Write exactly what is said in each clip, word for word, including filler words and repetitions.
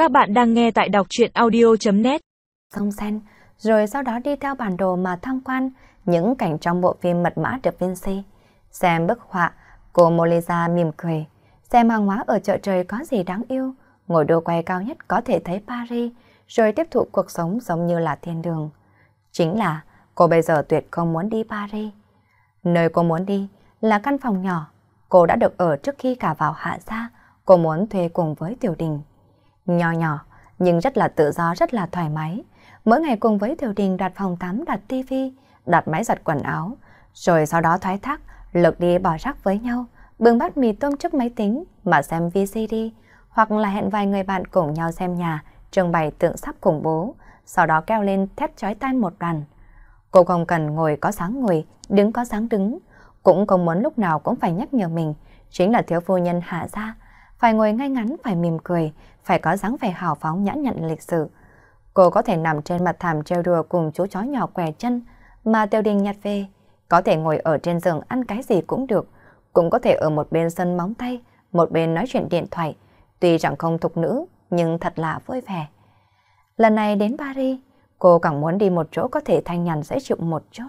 Các bạn đang nghe tại đọc truyện audio chấm net. Sông Sen, rồi sau đó đi theo bản đồ mà tham quan những cảnh trong bộ phim Mật mã Da Vinci. Xem bức họa, cô Molisa mỉm cười. Xem hàng hóa ở chợ trời có gì đáng yêu. Ngồi đô quay cao nhất có thể thấy Paris, rồi tiếp thụ cuộc sống giống như là thiên đường. Chính là cô bây giờ tuyệt không muốn đi Paris. Nơi cô muốn đi là căn phòng nhỏ. Cô đã được ở trước khi cả vào Hạ Gia. Cô muốn thuê cùng với Tiểu Đình. Nhỏ nhỏ, nhưng rất là tự do, rất là thoải mái. Mỗi ngày cùng với Tiểu Đình đặt phòng tắm, đặt tivi, đặt máy giặt quần áo, rồi sau đó thoái thác, lược đi bỏ rác với nhau, bưng bát mì tôm trước máy tính mà xem vê xê đê, hoặc là hẹn vài người bạn cùng nhau xem nhà, trưng bày tượng sắp khủng bố, sau đó kêu lên thét chói tai một đoàn. Cô không cần ngồi có dáng ngồi, đứng có dáng đứng, cũng không muốn lúc nào cũng phải nhắc nhở mình, chính là thiếu phu nhân Hạ Gia, phải ngồi ngay ngắn, phải mỉm cười, phải có dáng vẻ hào phóng nhã nhặn lịch sự. Cô có thể nằm trên mặt thảm trêu đùa cùng chú chó nhỏ què chân mà Tiểu Đình nhặt về, có thể ngồi ở trên giường ăn cái gì cũng được, cũng có thể ở một bên sân móng tay, một bên nói chuyện điện thoại, tuy chẳng không thục nữ nhưng thật là vui vẻ. Lần này đến Paris, cô càng muốn đi một chỗ có thể thanh nhàn dễ chịu một chút.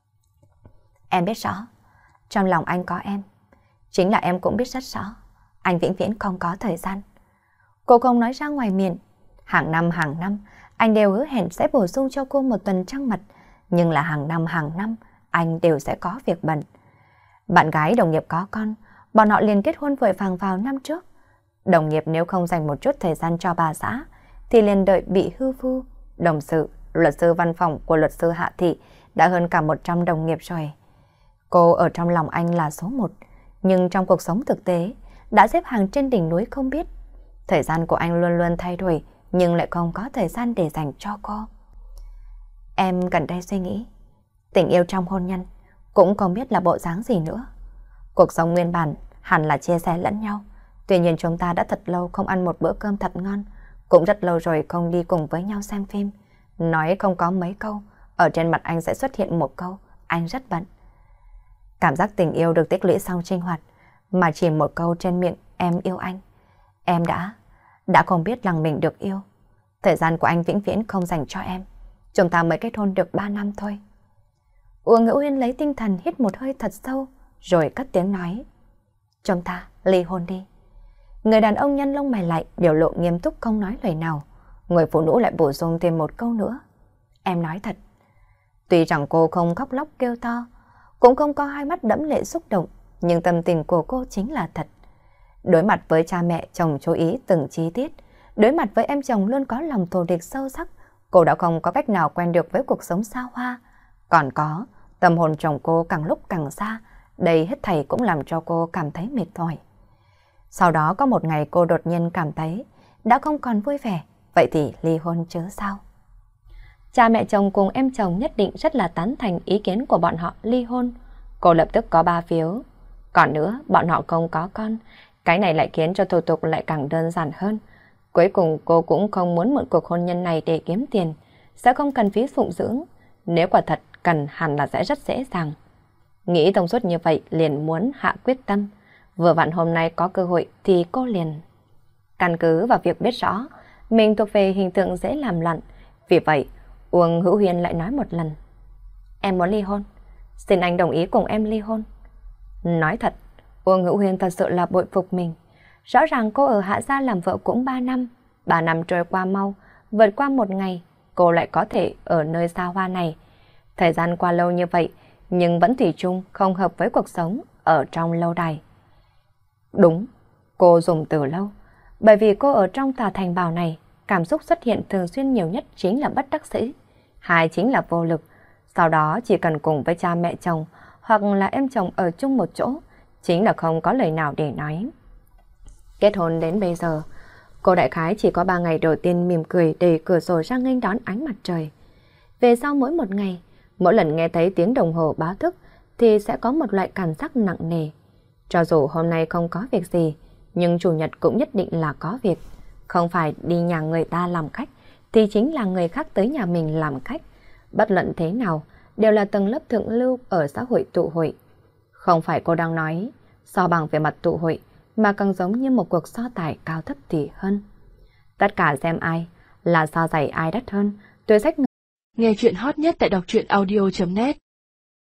Em biết rõ, trong lòng anh có em, chính là em cũng biết rất rõ, anh vĩnh viễn không có thời gian. Cô không nói ra ngoài miệng, hàng năm hàng năm, anh đều hứa hẹn sẽ bổ sung cho cô một tuần trăng mật, nhưng là hàng năm hàng năm, anh đều sẽ có việc bận. Bạn gái đồng nghiệp có con, bọn họ liền kết hôn vội vàng vào năm trước. Đồng nghiệp nếu không dành một chút thời gian cho bà xã, thì liền đợi bị hư phu. Đồng sự, luật sư văn phòng của luật sư Hạ Thị đã hơn cả một trăm đồng nghiệp rồi. Cô ở trong lòng anh là số một, nhưng trong cuộc sống thực tế, đã xếp hàng trên đỉnh núi không biết. Thời gian của anh luôn luôn thay đổi, nhưng lại không có thời gian để dành cho cô. Em gần đây suy nghĩ, tình yêu trong hôn nhân cũng không biết là bộ dáng gì nữa. Cuộc sống nguyên bản hẳn là chia sẻ lẫn nhau. Tuy nhiên chúng ta đã thật lâu không ăn một bữa cơm thật ngon, cũng rất lâu rồi không đi cùng với nhau xem phim. Nói không có mấy câu, ở trên mặt anh sẽ xuất hiện một câu, anh rất bận. Cảm giác tình yêu được tích lũy sau sinh hoạt, mà chỉ một câu trên miệng em yêu anh. Em đã, đã không biết rằng mình được yêu. Thời gian của anh vĩnh viễn không dành cho em. Chúng ta mới kết hôn được ba năm thôi. Uông Ngữ Uyên lấy tinh thần hít một hơi thật sâu, rồi cất tiếng nói. Chúng ta ly hôn đi. Người đàn ông nhăn lông mày lại, biểu lộ nghiêm túc không nói lời nào. Người phụ nữ lại bổ sung thêm một câu nữa. Em nói thật. Tuy rằng cô không khóc lóc kêu to, cũng không có hai mắt đẫm lệ xúc động, nhưng tâm tình của cô chính là thật. Đối mặt với cha mẹ, chồng chú ý từng chi tiết. Đối mặt với em chồng luôn có lòng thù địch sâu sắc. Cô đã không có cách nào quen được với cuộc sống xa hoa. Còn có, tâm hồn chồng cô càng lúc càng xa. Đây hết thảy cũng làm cho cô cảm thấy mệt mỏi. Sau đó có một ngày cô đột nhiên cảm thấy đã không còn vui vẻ. Vậy thì ly hôn chứ sao? Cha mẹ chồng cùng em chồng nhất định rất là tán thành ý kiến của bọn họ ly hôn. Cô lập tức có ba phiếu. Còn nữa, bọn họ không có con. Cái này lại khiến cho thủ tục lại càng đơn giản hơn. Cuối cùng cô cũng không muốn mượn cuộc hôn nhân này để kiếm tiền, sẽ không cần phí phụng dưỡng. Nếu quả thật cần hẳn là sẽ rất dễ dàng. Nghĩ thông suốt như vậy liền muốn hạ quyết tâm. Vừa vặn hôm nay có cơ hội thì cô liền. Căn cứ vào việc biết rõ, mình thuộc về hình tượng dễ làm loạn. Vì vậy, Uông Hữu Huyên lại nói một lần. Em muốn ly hôn. Xin anh đồng ý cùng em ly hôn. Nói thật, Uông Hữu Huyên thật sự là bội phục mình. Rõ ràng cô ở Hạ Gia làm vợ cũng ba năm. ba năm trôi qua mau, vượt qua một ngày, cô lại có thể ở nơi xa hoa này. Thời gian qua lâu như vậy, nhưng vẫn thủy chung không hợp với cuộc sống ở trong lâu đài. Đúng, cô dùng từ lâu. Bởi vì cô ở trong tòa thành bảo này, cảm xúc xuất hiện thường xuyên nhiều nhất chính là bất đắc dĩ. Hai chính là vô lực. Sau đó chỉ cần cùng với cha mẹ chồng hoặc là em chồng ở chung một chỗ, chính là không có lời nào để nói. Kết hôn đến bây giờ, cô đại khái chỉ có ba ngày đầu tiên mỉm cười để cửa sổ ra nghênh đón ánh mặt trời. Về sau mỗi một ngày, mỗi lần nghe thấy tiếng đồng hồ báo thức thì sẽ có một loại cảm giác nặng nề. Cho dù hôm nay không có việc gì, nhưng chủ nhật cũng nhất định là có việc. Không phải đi nhà người ta làm khách, thì chính là người khác tới nhà mình làm khách. Bất luận thế nào, đều là tầng lớp thượng lưu ở xã hội tụ hội. Không phải cô đang nói so bằng về mặt tụ hội, mà càng giống như một cuộc so tài cao thấp thì hơn. Tất cả xem ai, là so giày ai đắt hơn, túi xách. Nghe chuyện hot nhất tại đọc truyện audio chấm net